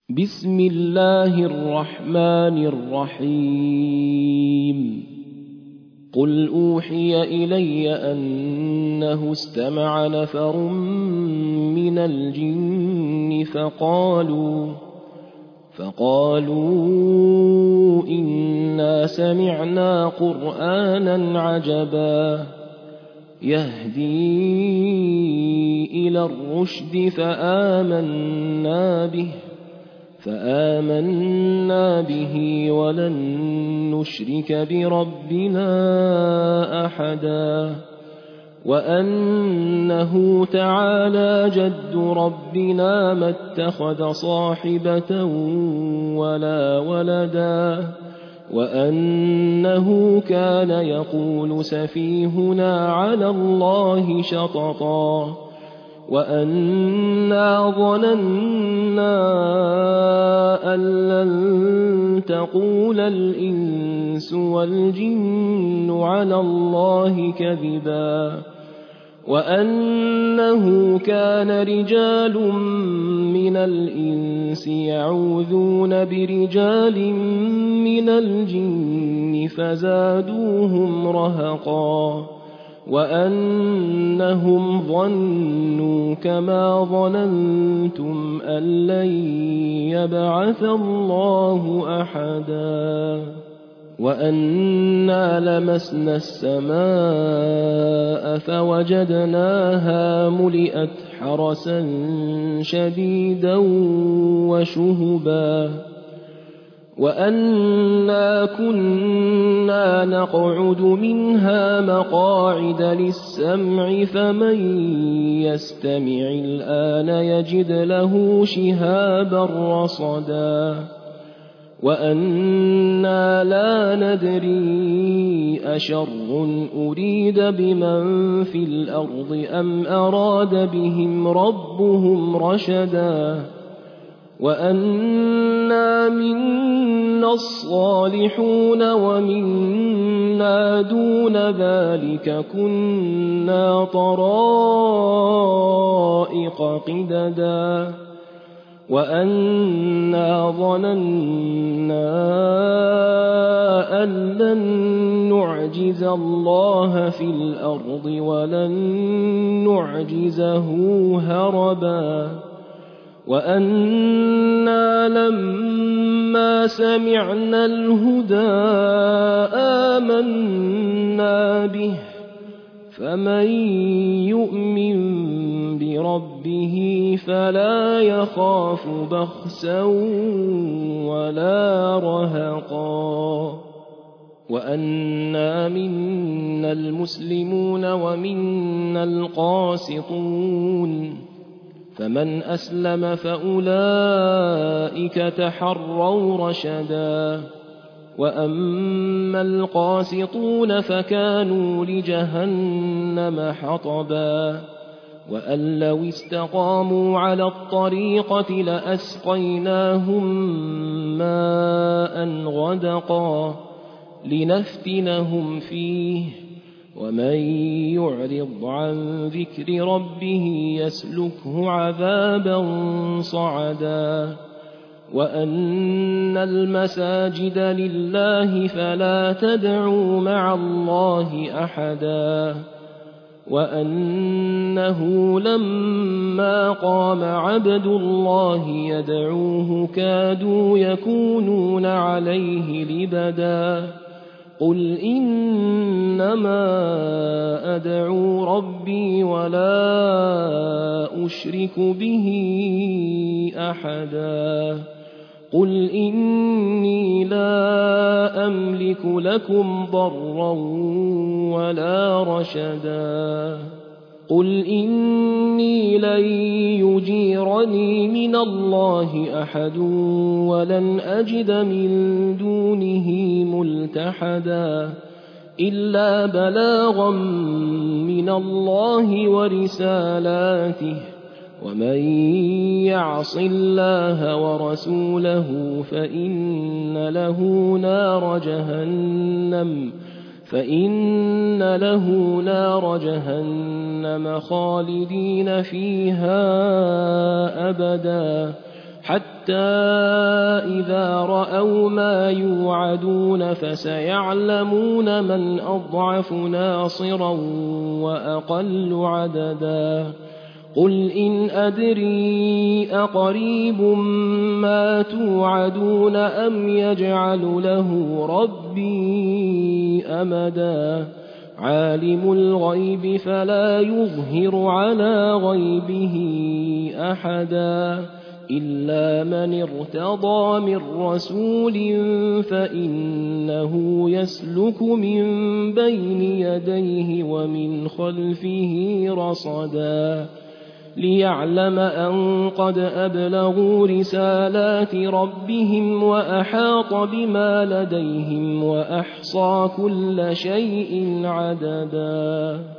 بسم الله الرحمن الرحيم قل أوحي إلي أنه استمع نفر من الجن فقالوا إنا سمعنا قرآنا عجبا يهدي إلى الرشد فآمنا به ولن نشرك بربنا أحدا وأنه تعالى جد ربنا ما اتخذ صاحبة ولا ولدا وأنه كان يقول سفيهنا على الله شططا وأنا ظننا أن لن تقول الإنس والجن على الله كذبا وأنه كان رجال من الإنس يعوذون برجال من الجن فزادوهم رهقا وأنهم ظنوا كما ظننتم أن لن يبعث الله أحدا وأنا لمسنا السماء فوجدناها ملئت حرسا شديدا وشهبا وأنا كنا نقعد منها مقاعد للسمع فمن يستمع الآن يجد له شهابا رصدا وأنا لا ندري أشر أريد بمن في الأرض أم أراد بهم ربهم رشدا وأنا منا الصالحون ومنا دون ذلك كنا طرائق قددا وأنا ظننا أن لن نعجز الله في الأرض ولن نعجزه هربا وأنا لما سمعنا الهدى آمنا به فمن يؤمن بربه فلا يخاف بخسا ولا رهقا وأنا منا المسلمون ومنا القاسطون فمن أسلم فأولئك تحروا رشدا وأما القاسطون فكانوا لجهنم حطبا وأن لو استقاموا على الطريقة لأسقيناهم ماء غدقا لنفتنهم فيه ومن يعرض عن ذكر ربه يسلكه عذابا صعدا وأن المساجد لله فلا تدعوا مع الله أحدا وأنه لما قام عبد الله يدعوه كادوا يكونون عليه لبدا قل إنما أدعو ربي ولا أشرك به أحدا قل إني لا أملك لكم ضرا ولا رشدا قل إني لن يجيرني من الله أحد ولن أجد من دونه ملتحدا إلا بلاغا من الله ورسالاته ومن يعص الله ورسوله فإن له نار جهنم خالدين فيها أبدا حتى إذا رأوا ما يوعدون فسيعلمون من أضعف ناصرا وأقل عددا قل إن أدري أقريب ما توعدون أم يجعل له ربي أمدا عالم الغيب فلا يظهر على غيبه أحدا إلا من ارتضى من رسول فإنه يسلك من بين يديه ومن خلفه رصدا ليعلم أن قد أبلغوا رسالات ربهم وأحاط بما لديهم وأحصى كل شيء عددا